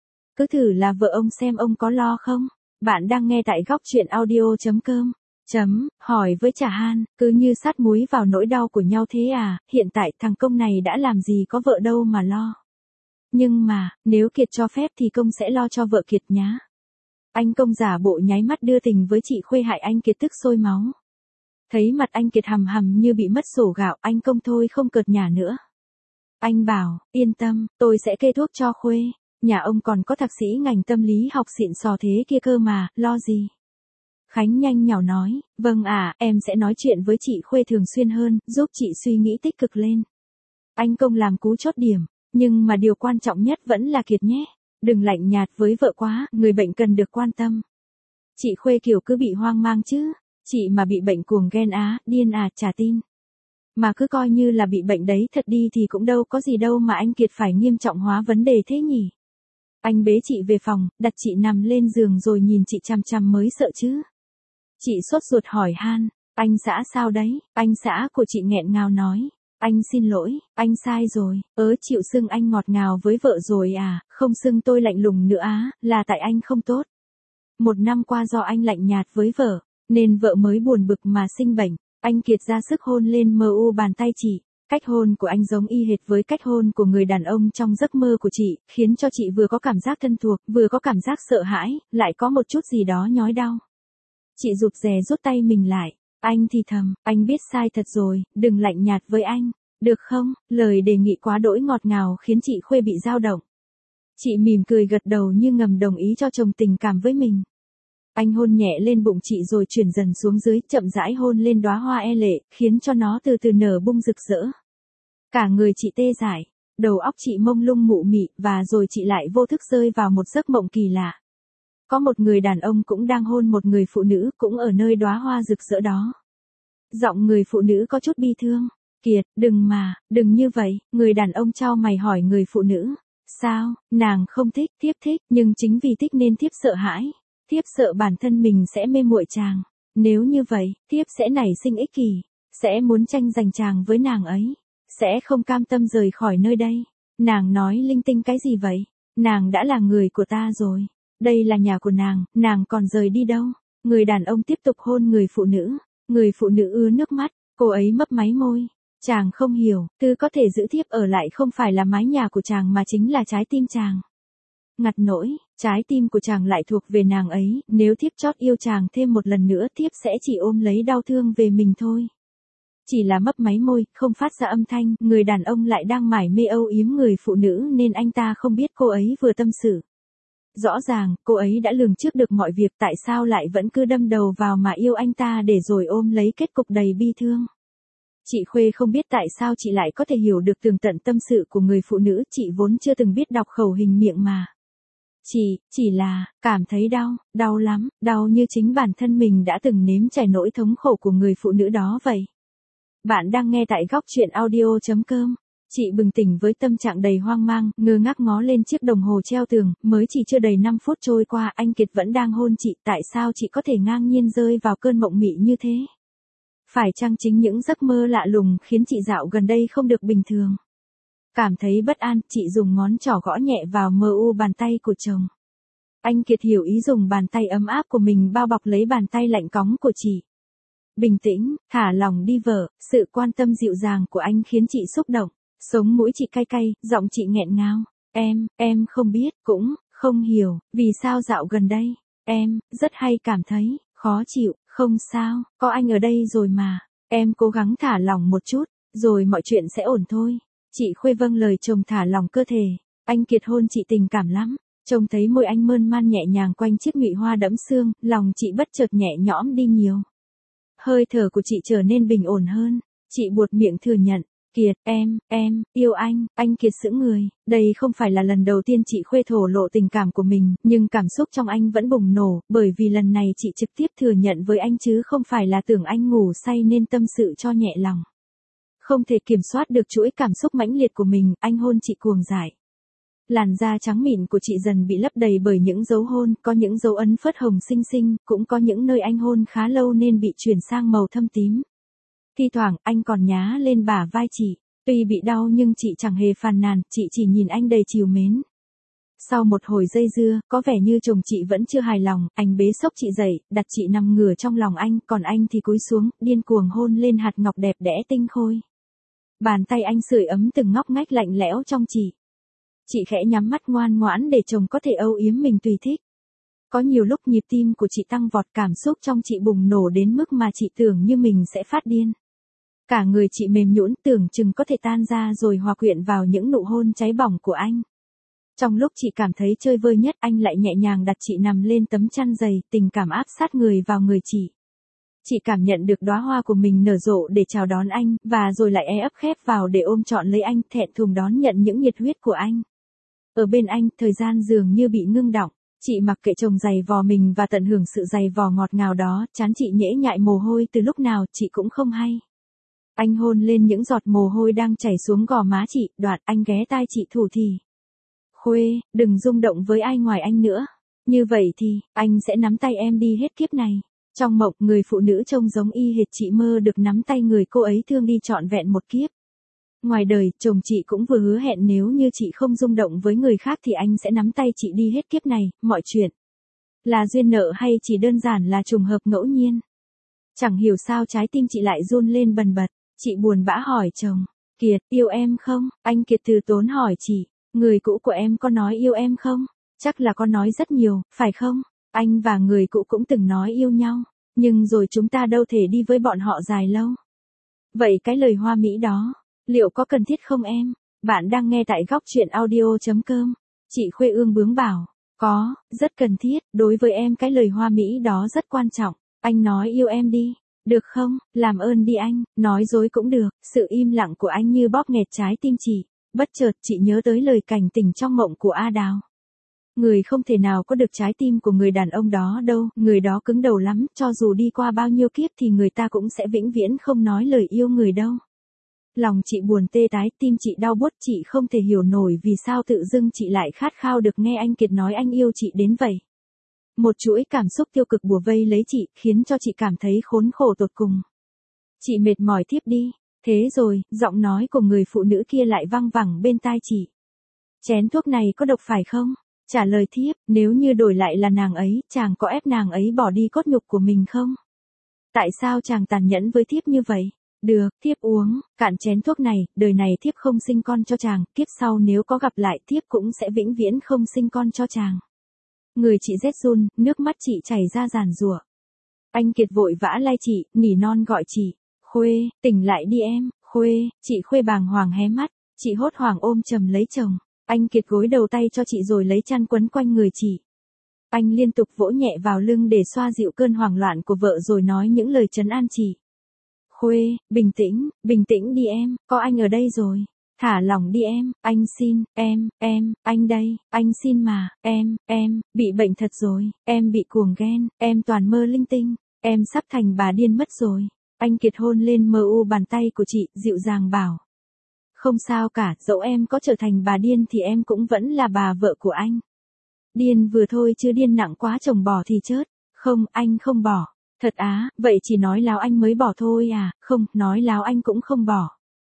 Cứ thử là vợ ông xem ông có lo không? Bạn đang nghe tại góc chuyện audio chấm com. Chấm, hỏi với Trà Han, cứ như sát muối vào nỗi đau của nhau thế à, hiện tại thằng Công này đã làm gì có vợ đâu mà lo. Nhưng mà, nếu Kiệt cho phép thì Công sẽ lo cho vợ Kiệt nhá. Anh Công giả bộ nháy mắt đưa tình với chị Khuê hại anh Kiệt tức sôi máu. Thấy mặt anh Kiệt hầm hầm như bị mất sổ gạo, anh Công thôi không cợt nhả nữa. Anh bảo, yên tâm, tôi sẽ kê thuốc cho Khuê, nhà ông còn có thạc sĩ ngành tâm lý học xịn sò thế kia cơ mà, lo gì. Khánh nhanh nhảu nói, vâng ạ, à, em sẽ nói chuyện với chị Khuê thường xuyên hơn, giúp chị suy nghĩ tích cực lên. Anh Công làm cú chốt điểm, nhưng mà điều quan trọng nhất vẫn là Kiệt nhé. Đừng lạnh nhạt với vợ quá, người bệnh cần được quan tâm. Chị Khuê kiểu cứ bị hoang mang chứ, chị mà bị bệnh cuồng ghen á, điên à, chả tin. Mà cứ coi như là bị bệnh đấy thật đi thì cũng đâu có gì đâu mà anh Kiệt phải nghiêm trọng hóa vấn đề thế nhỉ. Anh bế chị về phòng, đặt chị nằm lên giường rồi nhìn chị chằm chằm mới sợ chứ. Chị sốt ruột hỏi Han, anh xã sao đấy, anh xã của chị nghẹn ngào nói. Anh xin lỗi, anh sai rồi, ớ chịu xưng anh ngọt ngào với vợ rồi à, không xưng tôi lạnh lùng nữa á, là tại anh không tốt. Một năm qua do anh lạnh nhạt với vợ, nên vợ mới buồn bực mà sinh bệnh. Anh Kiệt ra sức hôn lên mờ u bàn tay chị. Cách hôn của anh giống y hệt với cách hôn của người đàn ông trong giấc mơ của chị, khiến cho chị vừa có cảm giác thân thuộc, vừa có cảm giác sợ hãi, lại có một chút gì đó nhói đau. Chị rụt rè rút tay mình lại. Anh thì thầm, anh biết sai thật rồi, đừng lạnh nhạt với anh, được không? Lời đề nghị quá đỗi ngọt ngào khiến chị Khuê bị dao động. Chị mỉm cười gật đầu như ngầm đồng ý cho chồng tình cảm với mình. Anh hôn nhẹ lên bụng chị rồi chuyển dần xuống dưới, chậm rãi hôn lên đóa hoa e lệ, khiến cho nó từ từ nở bung rực rỡ. Cả người chị tê dại, đầu óc chị mông lung mụ mị, và rồi chị lại vô thức rơi vào một giấc mộng kỳ lạ. Có một người đàn ông cũng đang hôn một người phụ nữ cũng ở nơi đóa hoa rực rỡ đó. Giọng người phụ nữ có chút bi thương. Kiệt, đừng mà, đừng như vậy, người đàn ông chau mày hỏi người phụ nữ. Sao, nàng không thích, thiếp thích, nhưng chính vì thích nên thiếp sợ hãi. Thiếp sợ bản thân mình sẽ mê muội chàng. Nếu như vậy, thiếp sẽ nảy sinh ích kỷ, sẽ muốn tranh giành chàng với nàng ấy, sẽ không cam tâm rời khỏi nơi đây. Nàng nói linh tinh cái gì vậy? Nàng đã là người của ta rồi. Đây là nhà của nàng, nàng còn rời đi đâu? Người đàn ông tiếp tục hôn người phụ nữ. Người phụ nữ ứa nước mắt, cô ấy mấp máy môi. Chàng không hiểu, thứ có thể giữ thiếp ở lại không phải là mái nhà của chàng mà chính là trái tim chàng. Ngặt nỗi, trái tim của chàng lại thuộc về nàng ấy, nếu thiếp chót yêu chàng thêm một lần nữa thiếp sẽ chỉ ôm lấy đau thương về mình thôi. Chỉ là mấp máy môi, không phát ra âm thanh, người đàn ông lại đang mải mê âu yếm người phụ nữ nên anh ta không biết cô ấy vừa tâm sự. Rõ ràng, cô ấy đã lường trước được mọi việc, tại sao lại vẫn cứ đâm đầu vào mà yêu anh ta để rồi ôm lấy kết cục đầy bi thương. Chị Khuê không biết tại sao chị lại có thể hiểu được tường tận tâm sự của người phụ nữ, chị vốn chưa từng biết đọc khẩu hình miệng mà. Chị, chỉ là, cảm thấy đau, đau lắm, đau như chính bản thân mình đã từng nếm trải nỗi thống khổ của người phụ nữ đó vậy. Bạn đang nghe tại góc chuyện audio chấm com. Chị bừng tỉnh với tâm trạng đầy hoang mang, ngơ ngác ngó lên chiếc đồng hồ treo tường, mới chỉ chưa đầy năm phút trôi qua, anh Kiệt vẫn đang hôn chị, tại sao chị có thể ngang nhiên rơi vào cơn mộng mị như thế? Phải chăng chính những giấc mơ lạ lùng khiến chị dạo gần đây không được bình thường? Cảm thấy bất an, chị dùng ngón trỏ gõ nhẹ vào mờ u bàn tay của chồng. Anh Kiệt hiểu ý, dùng bàn tay ấm áp của mình bao bọc lấy bàn tay lạnh cóng của chị. Bình tĩnh, thả lòng đi vợ, sự quan tâm dịu dàng của anh khiến chị xúc động. Sống mũi chị cay cay, giọng chị nghẹn ngào. Em, em không biết, cũng không hiểu, vì sao dạo gần đây, em, rất hay cảm thấy, khó chịu, không sao, có anh ở đây rồi mà. Em cố gắng thả lỏng một chút, rồi mọi chuyện sẽ ổn thôi. Chị Khuê vâng lời chồng thả lỏng cơ thể. Anh Kiệt hôn chị tình cảm lắm. Chồng thấy môi anh mơn man nhẹ nhàng quanh chiếc nhụy hoa đẫm sương, lòng chị bất chợt nhẹ nhõm đi nhiều. Hơi thở của chị trở nên bình ổn hơn. Chị buột miệng thừa nhận. Kiệt, em, em, yêu anh. Anh Kiệt sững người. Đây không phải là lần đầu tiên chị Khuê thổ lộ tình cảm của mình, nhưng cảm xúc trong anh vẫn bùng nổ, bởi vì lần này chị trực tiếp thừa nhận với anh chứ không phải là tưởng anh ngủ say nên tâm sự cho nhẹ lòng. Không thể kiểm soát được chuỗi cảm xúc mãnh liệt của mình, anh hôn chị cuồng dại. Làn da trắng mịn của chị dần bị lấp đầy bởi những dấu hôn, có những dấu ấn phớt hồng xinh xinh, cũng có những nơi anh hôn khá lâu nên bị chuyển sang màu thâm tím. Thi thoảng, anh còn nhá lên bả vai chị. Tuy bị đau nhưng chị chẳng hề phàn nàn, chị chỉ nhìn anh đầy trìu mến. Sau một hồi dây dưa, có vẻ như chồng chị vẫn chưa hài lòng, anh bế xốc chị dậy, đặt chị nằm ngửa trong lòng anh, còn anh thì cúi xuống, điên cuồng hôn lên hạt ngọc đẹp đẽ tinh khôi. Bàn tay anh sưởi ấm từng ngóc ngách lạnh lẽo trong chị. Chị khẽ nhắm mắt ngoan ngoãn để chồng có thể âu yếm mình tùy thích. Có nhiều lúc nhịp tim của chị tăng vọt, cảm xúc trong chị bùng nổ đến mức mà chị tưởng như mình sẽ phát điên. Cả người chị mềm nhũn, tưởng chừng có thể tan ra rồi hòa quyện vào những nụ hôn cháy bỏng của anh. Trong lúc chị cảm thấy chơi vơi nhất, anh lại nhẹ nhàng đặt chị nằm lên tấm chăn dày, tình cảm áp sát người vào người chị. Chị cảm nhận được đóa hoa của mình nở rộ để chào đón anh, và rồi lại e ấp khép vào để ôm trọn lấy anh, thẹn thùng đón nhận những nhiệt huyết của anh. Ở bên anh, thời gian dường như bị ngưng đọng. Chị mặc kệ chồng giày vò mình và tận hưởng sự giày vò ngọt ngào đó, trán chị nhễ nhại mồ hôi từ lúc nào chị cũng không hay. Anh hôn lên những giọt mồ hôi đang chảy xuống gò má chị, đoạn anh ghé tai chị thủ thỉ. Khuê, đừng rung động với ai ngoài anh nữa. Như vậy thì, anh sẽ nắm tay em đi hết kiếp này. Trong mộng, người phụ nữ trông giống y hệt chị mơ được nắm tay người cô ấy thương đi trọn vẹn một kiếp. Ngoài đời, chồng chị cũng vừa hứa hẹn nếu như chị không rung động với người khác thì anh sẽ nắm tay chị đi hết kiếp này, mọi chuyện. Là duyên nợ hay chỉ đơn giản là trùng hợp ngẫu nhiên? Chẳng hiểu sao trái tim chị lại run lên bần bật, chị buồn bã hỏi chồng, Kiệt, yêu em không? Anh Kiệt từ tốn hỏi chị, người cũ của em có nói yêu em không? Chắc là có nói rất nhiều, phải không? Anh và người cũ cũng từng nói yêu nhau, nhưng rồi chúng ta đâu thể đi với bọn họ dài lâu. Vậy cái lời hoa mỹ đó, liệu có cần thiết không em? Bạn đang nghe tại góc truyện audio chấm com. Chị Khuê Ương bướng bảo, có, rất cần thiết, đối với em cái lời hoa mỹ đó rất quan trọng. Anh nói yêu em đi, được không? Làm ơn đi anh, nói dối cũng được. Sự im lặng của anh như bóp nghẹt trái tim chị. Bất chợt chị nhớ tới lời cảnh tỉnh trong mộng của A Đào. Người không thể nào có được trái tim của người đàn ông đó đâu, người đó cứng đầu lắm, cho dù đi qua bao nhiêu kiếp thì người ta cũng sẽ vĩnh viễn không nói lời yêu người đâu. Lòng chị buồn tê tái, tim chị đau buốt, chị không thể hiểu nổi vì sao tự dưng chị lại khát khao được nghe anh Kiệt nói anh yêu chị đến vậy. Một chuỗi cảm xúc tiêu cực bủa vây lấy chị, khiến cho chị cảm thấy khốn khổ tột cùng. Chị mệt mỏi thiếp đi. Thế rồi, giọng nói của người phụ nữ kia lại văng vẳng bên tai chị. Chén thuốc này có độc phải không? Trả lời thiếp, nếu như đổi lại là nàng ấy, chàng có ép nàng ấy bỏ đi cốt nhục của mình không? Tại sao chàng tàn nhẫn với thiếp như vậy? Được, thiếp uống, cạn chén thuốc này, đời này thiếp không sinh con cho chàng, kiếp sau nếu có gặp lại thiếp cũng sẽ vĩnh viễn không sinh con cho chàng. Người chị rét run, nước mắt chị chảy ra giàn giụa. Anh Kiệt vội vã lay chị, nỉ non gọi chị. Khuê, tỉnh lại đi em, Khuê, chị Khuê bàng hoàng hé mắt, chị hốt hoảng ôm chầm lấy chồng. Anh Kiệt gối đầu tay cho chị rồi lấy chăn quấn quanh người chị. Anh liên tục vỗ nhẹ vào lưng để xoa dịu cơn hoảng loạn của vợ rồi nói những lời trấn an chị. Khuê, bình tĩnh, bình tĩnh đi em, có anh ở đây rồi. Thả lòng đi em, anh xin, em, em, anh đây, anh xin mà, em, em, bị bệnh thật rồi, em bị cuồng ghen, em toàn mơ linh tinh, em sắp thành bà điên mất rồi. Anh Kiệt hôn lên mờ u bàn tay của chị, dịu dàng bảo. Không sao cả, dẫu em có trở thành bà điên thì em cũng vẫn là bà vợ của anh. Điên vừa thôi chứ điên nặng quá chồng bỏ thì chớt. Không, anh không bỏ. Thật á, vậy chỉ nói láo anh mới bỏ thôi à? Không, nói láo anh cũng không bỏ.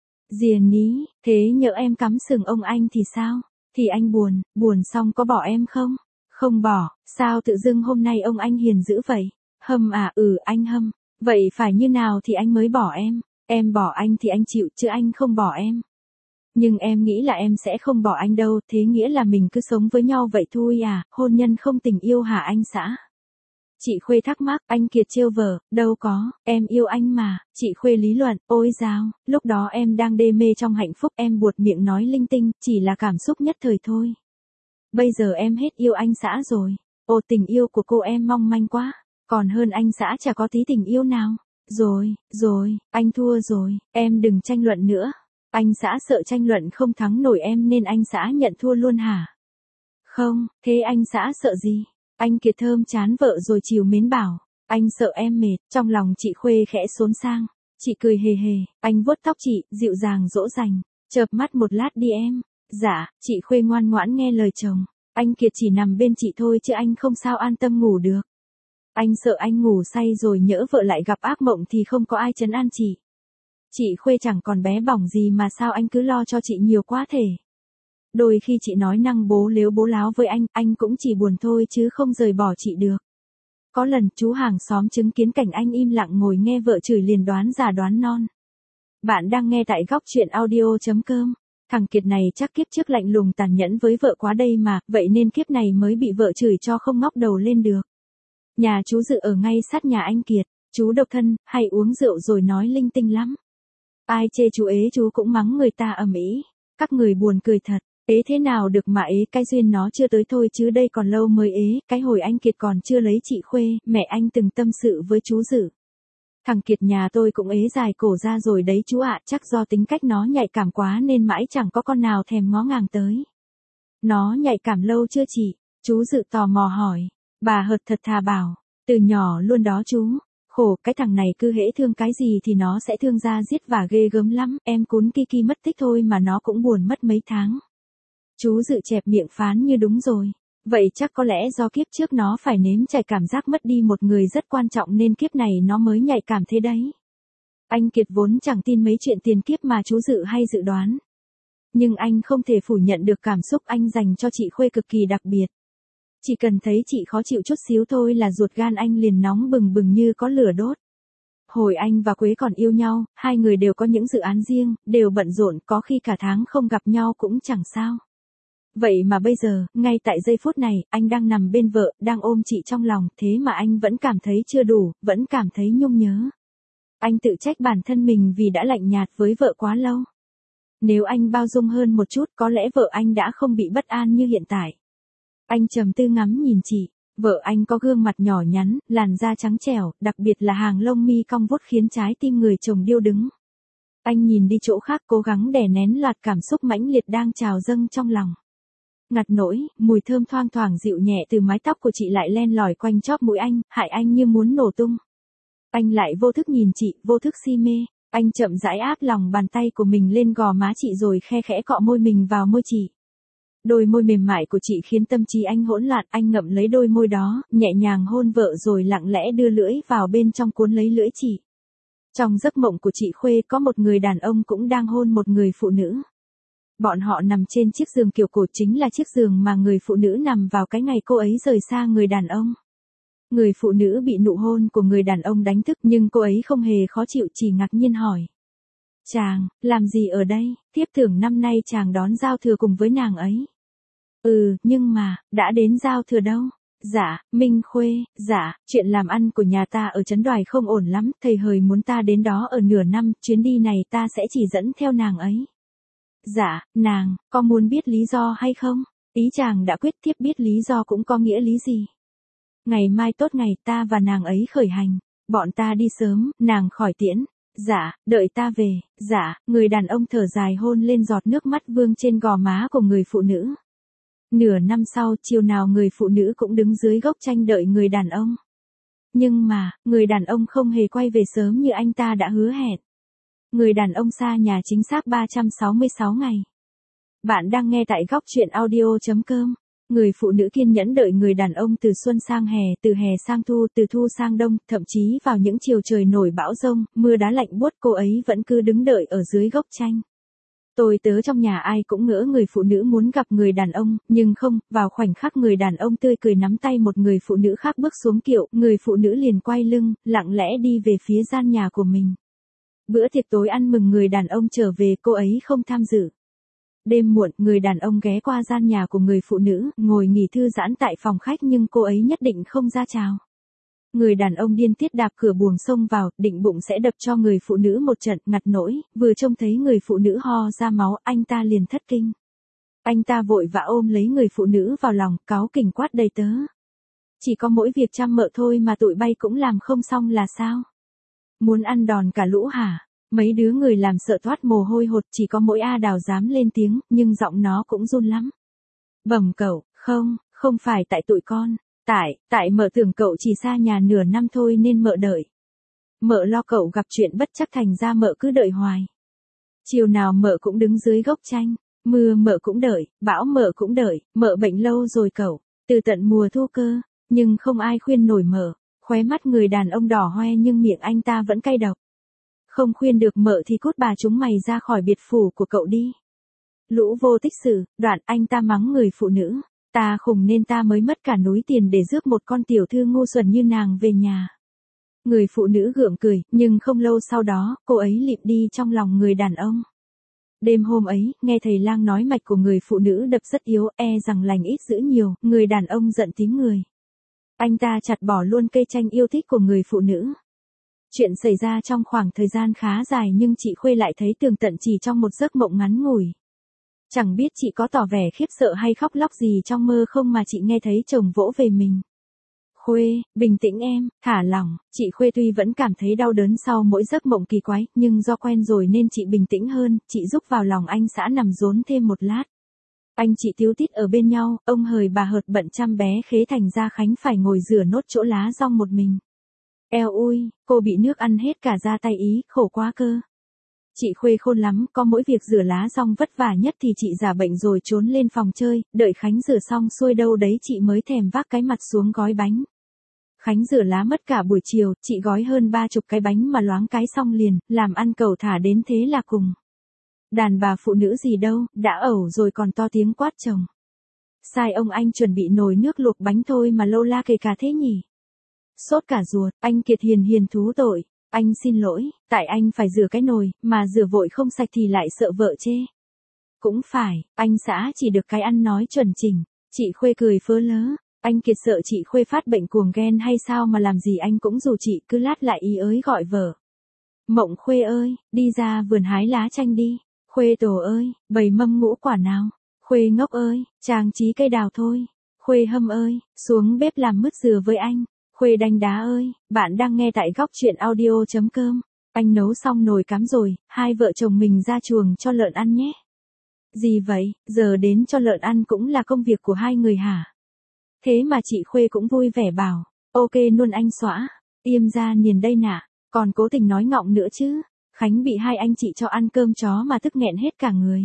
Dìa ní, thế nhỡ em cắm sừng ông anh thì sao? Thì anh buồn, buồn xong có bỏ em không? Không bỏ, sao tự dưng hôm nay ông anh hiền dữ vậy? Hâm à, ừ anh hâm. Vậy phải như nào thì anh mới bỏ em? Em bỏ anh thì anh chịu chứ anh không bỏ em. Nhưng em nghĩ là em sẽ không bỏ anh đâu, thế nghĩa là mình cứ sống với nhau vậy thôi à, hôn nhân không tình yêu hả anh xã? Chị Khuê thắc mắc, anh Kiệt trêu vờ, đâu có, em yêu anh mà. Chị Khuê lý luận, ôi dao, lúc đó em đang đê mê trong hạnh phúc, em buột miệng nói linh tinh, chỉ là cảm xúc nhất thời thôi. Bây giờ em hết yêu anh xã rồi. Ồ, tình yêu của cô em mong manh quá, còn hơn anh xã chả có tí tình yêu nào. Rồi, rồi, anh thua rồi, em đừng tranh luận nữa. Anh xã sợ tranh luận không thắng nổi em nên anh xã nhận thua luôn hả? Không, thế anh xã sợ gì? Anh Kiệt thơm chán vợ rồi chiều mến bảo, anh sợ em mệt. Trong lòng chị Khuê khẽ xốn sang, chị cười hề hề, anh vuốt tóc chị, dịu dàng dỗ dành, chợp mắt một lát đi em, Dạ, chị Khuê ngoan ngoãn nghe lời chồng. Anh Kiệt chỉ nằm bên chị thôi chứ anh không sao an tâm ngủ được. Anh sợ anh ngủ say rồi nhỡ vợ lại gặp ác mộng thì không có ai trấn an chị. Chị Khuê chẳng còn bé bỏng gì mà sao anh cứ lo cho chị nhiều quá thể. Đôi khi chị nói năng bố lếu bố láo với anh, anh cũng chỉ buồn thôi chứ không rời bỏ chị được. Có lần chú hàng xóm chứng kiến cảnh anh im lặng ngồi nghe vợ chửi liền đoán già đoán non. Bạn đang nghe tại góc truyện audio.com. Thằng Kiệt này chắc kiếp trước lạnh lùng tàn nhẫn với vợ quá đây mà, vậy nên kiếp này mới bị vợ chửi cho không ngóc đầu lên được. Nhà chú Dự ở ngay sát nhà anh Kiệt, chú độc thân, hay uống rượu rồi nói linh tinh lắm. Ai chê chú ế chú cũng mắng người ta ầm ĩ. Các người buồn cười thật, ế thế nào được mà ế, cái duyên nó chưa tới thôi chứ đây còn lâu mới ế, cái hồi anh Kiệt còn chưa lấy chị Khuê, mẹ anh từng tâm sự với chú Dự. Thằng Kiệt nhà tôi cũng ế dài cổ ra rồi đấy chú ạ, chắc do tính cách nó nhạy cảm quá nên mãi chẳng có con nào thèm ngó ngàng tới. Nó nhạy cảm lâu chưa chị? Chú Dự tò mò hỏi. Bà hợt thật thà bảo, từ nhỏ luôn đó chú. Khổ, cái thằng này cứ hễ thương cái gì thì nó sẽ thương ra giết và ghê gớm lắm, em cún Kiki mất tích thôi mà nó cũng buồn mất mấy tháng. Chú Dự chẹp miệng phán như đúng rồi. Vậy chắc có lẽ do kiếp trước nó phải nếm trải cảm giác mất đi một người rất quan trọng nên kiếp này nó mới nhạy cảm thế đấy. Anh Kiệt vốn chẳng tin mấy chuyện tiền kiếp mà chú Dự hay dự đoán. Nhưng anh không thể phủ nhận được cảm xúc anh dành cho chị Khuê cực kỳ đặc biệt. Chỉ cần thấy chị khó chịu chút xíu thôi là ruột gan anh liền nóng bừng bừng như có lửa đốt. Hồi anh và Quế còn yêu nhau, hai người đều có những dự án riêng, đều bận rộn, có khi cả tháng không gặp nhau cũng chẳng sao. Vậy mà bây giờ, ngay tại giây phút này, anh đang nằm bên vợ, đang ôm chị trong lòng, thế mà anh vẫn cảm thấy chưa đủ, vẫn cảm thấy nhung nhớ. Anh tự trách bản thân mình vì đã lạnh nhạt với vợ quá lâu. Nếu anh bao dung hơn một chút, có lẽ vợ anh đã không bị bất an như hiện tại. Anh trầm tư ngắm nhìn chị, vợ anh có gương mặt nhỏ nhắn, làn da trắng trẻo, đặc biệt là hàng lông mi cong vút khiến trái tim người chồng điêu đứng. Anh nhìn đi chỗ khác cố gắng đè nén loạt cảm xúc mãnh liệt đang trào dâng trong lòng. Ngặt nỗi, mùi thơm thoang thoảng dịu nhẹ từ mái tóc của chị lại len lỏi quanh chóp mũi anh, hại anh như muốn nổ tung. Anh lại vô thức nhìn chị, vô thức si mê. Anh chậm rãi áp lòng bàn tay của mình lên gò má chị rồi khe khẽ cọ môi mình vào môi chị. Đôi môi mềm mại của chị khiến tâm trí anh hỗn loạn, anh ngậm lấy đôi môi đó, nhẹ nhàng hôn vợ rồi lặng lẽ đưa lưỡi vào bên trong cuốn lấy lưỡi chị. Trong giấc mộng của chị Khuê có một người đàn ông cũng đang hôn một người phụ nữ. Bọn họ nằm trên chiếc giường kiểu cổ, chính là chiếc giường mà người phụ nữ nằm vào cái ngày cô ấy rời xa người đàn ông. Người phụ nữ bị nụ hôn của người đàn ông đánh thức nhưng cô ấy không hề khó chịu, chỉ ngạc nhiên hỏi. Chàng, làm gì ở đây, tiếp tưởng năm nay chàng đón giao thừa cùng với nàng ấy. Ừ, nhưng mà, đã đến giao thừa đâu? Dạ, Minh Khuê, dạ, chuyện làm ăn của nhà ta ở Trấn Đoài không ổn lắm, thầy hời muốn ta đến đó ở nửa năm, chuyến đi này ta sẽ chỉ dẫn theo nàng ấy. Dạ, nàng, có muốn biết lý do hay không? Ý chàng đã quyết, tiếp biết lý do cũng có nghĩa lý gì. Ngày mai tốt ngày ta và nàng ấy khởi hành, bọn ta đi sớm, nàng khỏi tiễn. Dạ, đợi ta về. Dạ, người đàn ông thở dài hôn lên giọt nước mắt vương trên gò má của người phụ nữ. Nửa năm sau, chiều nào người phụ nữ cũng đứng dưới gốc chanh đợi người đàn ông. Nhưng mà, người đàn ông không hề quay về sớm như anh ta đã hứa hẹn. Người đàn ông xa nhà chính xác ba trăm sáu mươi sáu ngày. Bạn đang nghe tại góc truyện audio.com. Người phụ nữ kiên nhẫn đợi người đàn ông từ xuân sang hè, từ hè sang thu, từ thu sang đông, thậm chí vào những chiều trời nổi bão giông, mưa đá lạnh buốt cô ấy vẫn cứ đứng đợi ở dưới gốc chanh. Tôi tớ trong nhà ai cũng ngỡ người phụ nữ muốn gặp người đàn ông, nhưng không, vào khoảnh khắc người đàn ông tươi cười nắm tay một người phụ nữ khác bước xuống kiệu, người phụ nữ liền quay lưng, lặng lẽ đi về phía gian nhà của mình. Bữa tiệc tối ăn mừng người đàn ông trở về, cô ấy không tham dự. Đêm muộn, người đàn ông ghé qua gian nhà của người phụ nữ, ngồi nghỉ thư giãn tại phòng khách nhưng cô ấy nhất định không ra chào. Người đàn ông điên tiết đạp cửa buồng xông vào, định bụng sẽ đập cho người phụ nữ một trận, ngặt nỗi, vừa trông thấy người phụ nữ ho ra máu, anh ta liền thất kinh. Anh ta vội vã ôm lấy người phụ nữ vào lòng, cáu kỉnh quát đầy tớ. Chỉ có mỗi việc chăm mợ thôi mà tụi bay cũng làm không xong là sao? Muốn ăn đòn cả lũ hả? Mấy đứa người làm sợ thoát mồ hôi hột, chỉ có mỗi A Đào dám lên tiếng, nhưng giọng nó cũng run lắm. Bẩm cậu, không, không phải tại tụi con, tại, tại mợ tưởng cậu chỉ xa nhà nửa năm thôi nên mợ đợi. Mợ lo cậu gặp chuyện bất chắc thành ra mợ cứ đợi hoài. Chiều nào mợ cũng đứng dưới gốc chanh, Mưa mợ cũng đợi, bão mợ cũng đợi, mợ bệnh lâu rồi cậu, từ tận mùa thu cơ, nhưng không ai khuyên nổi mợ, khóe mắt người đàn ông đỏ hoe nhưng miệng anh ta vẫn cay độc. Không khuyên được mợ thì cút bà chúng mày ra khỏi biệt phủ của cậu đi. Lũ vô tích sự, đoạn anh ta mắng người phụ nữ, ta khùng nên ta mới mất cả núi tiền để rước một con tiểu thư ngu xuẩn như nàng về nhà. Người phụ nữ gượng cười, nhưng không lâu sau đó, cô ấy lịm đi trong lòng người đàn ông. Đêm hôm ấy, nghe thầy lang nói mạch của người phụ nữ đập rất yếu, e rằng lành ít dữ nhiều, người đàn ông giận tím người. Anh ta chặt bỏ luôn cây chanh yêu thích của người phụ nữ. Chuyện xảy ra trong khoảng thời gian khá dài nhưng chị Khuê lại thấy tường tận chỉ trong một giấc mộng ngắn ngủi. Chẳng biết chị có tỏ vẻ khiếp sợ hay khóc lóc gì trong mơ không mà chị nghe thấy chồng vỗ về mình. Khuê, bình tĩnh em, thả lỏng, chị Khuê tuy vẫn cảm thấy đau đớn sau mỗi giấc mộng kỳ quái, nhưng do quen rồi nên chị bình tĩnh hơn, chị rúc vào lòng anh xã nằm rốn thêm một lát. Anh chị tíu tít ở bên nhau, ông hời bà hợt bận chăm bé khế thành ra Khánh phải ngồi rửa nốt chỗ lá rong một mình. Eo ui, cô bị nước ăn hết cả da tay ý, khổ quá cơ. Chị Khuê khôn lắm, có mỗi việc rửa lá rong vất vả nhất thì chị giả bệnh rồi trốn lên phòng chơi, đợi Khánh rửa xong xuôi đâu đấy chị mới thèm vác cái mặt xuống gói bánh. Khánh rửa lá mất cả buổi chiều, chị gói hơn ba chục cái bánh mà loáng cái xong liền, làm ăn cẩu thả đến thế là cùng. Đàn bà phụ nữ gì đâu, đã ẩu rồi còn to tiếng quát chồng. Sai ông anh chuẩn bị nồi nước luộc bánh thôi mà lâu la kề cả thế nhỉ. Sốt cả ruột, anh Kiệt hiền hiền thú tội. Anh xin lỗi, tại anh phải rửa cái nồi, mà rửa vội không sạch thì lại sợ vợ chê. Cũng phải, anh xã chỉ được cái ăn nói chuẩn chỉnh. Chị Khuê cười phớ lớ. Anh Kiệt sợ chị Khuê phát bệnh cuồng ghen hay sao mà làm gì anh cũng dù chị cứ lát lại ý ới gọi vợ. Mộng Khuê ơi, đi ra vườn hái lá chanh đi. Khuê tổ ơi, bày mâm ngũ quả nào. Khuê ngốc ơi, trang trí cây đào thôi. Khuê Hâm ơi, xuống bếp làm mứt dừa với anh. Khuê Đanh Đá ơi, bạn đang nghe tại góc truyện audio chấm com. Anh nấu xong nồi cám rồi, hai vợ chồng mình ra chuồng cho lợn ăn nhé. Gì vậy, giờ đến cho lợn ăn cũng là công việc của hai người hả? Thế mà chị Khuê cũng vui vẻ bảo, ok luôn anh xõa, im ra niền đây nạ, còn cố tình nói ngọng nữa chứ. Khánh bị hai anh chị cho ăn cơm chó mà tức nghẹn hết cả người.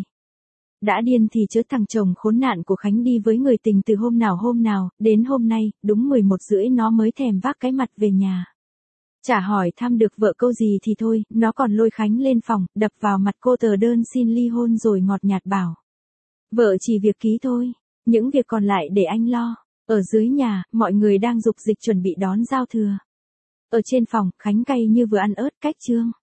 Đã điên thì chớ, thằng chồng khốn nạn của Khánh đi với người tình từ hôm nào hôm nào, đến hôm nay, đúng mười một rưỡi nó mới thèm vác cái mặt về nhà. Chả hỏi thăm được vợ câu gì thì thôi, nó còn lôi Khánh lên phòng, đập vào mặt cô tờ đơn xin ly hôn rồi ngọt nhạt bảo. Vợ chỉ việc ký thôi, những việc còn lại để anh lo. Ở dưới nhà, mọi người đang dục dịch chuẩn bị đón giao thừa. Ở trên phòng, Khánh cay như vừa ăn ớt cách chương.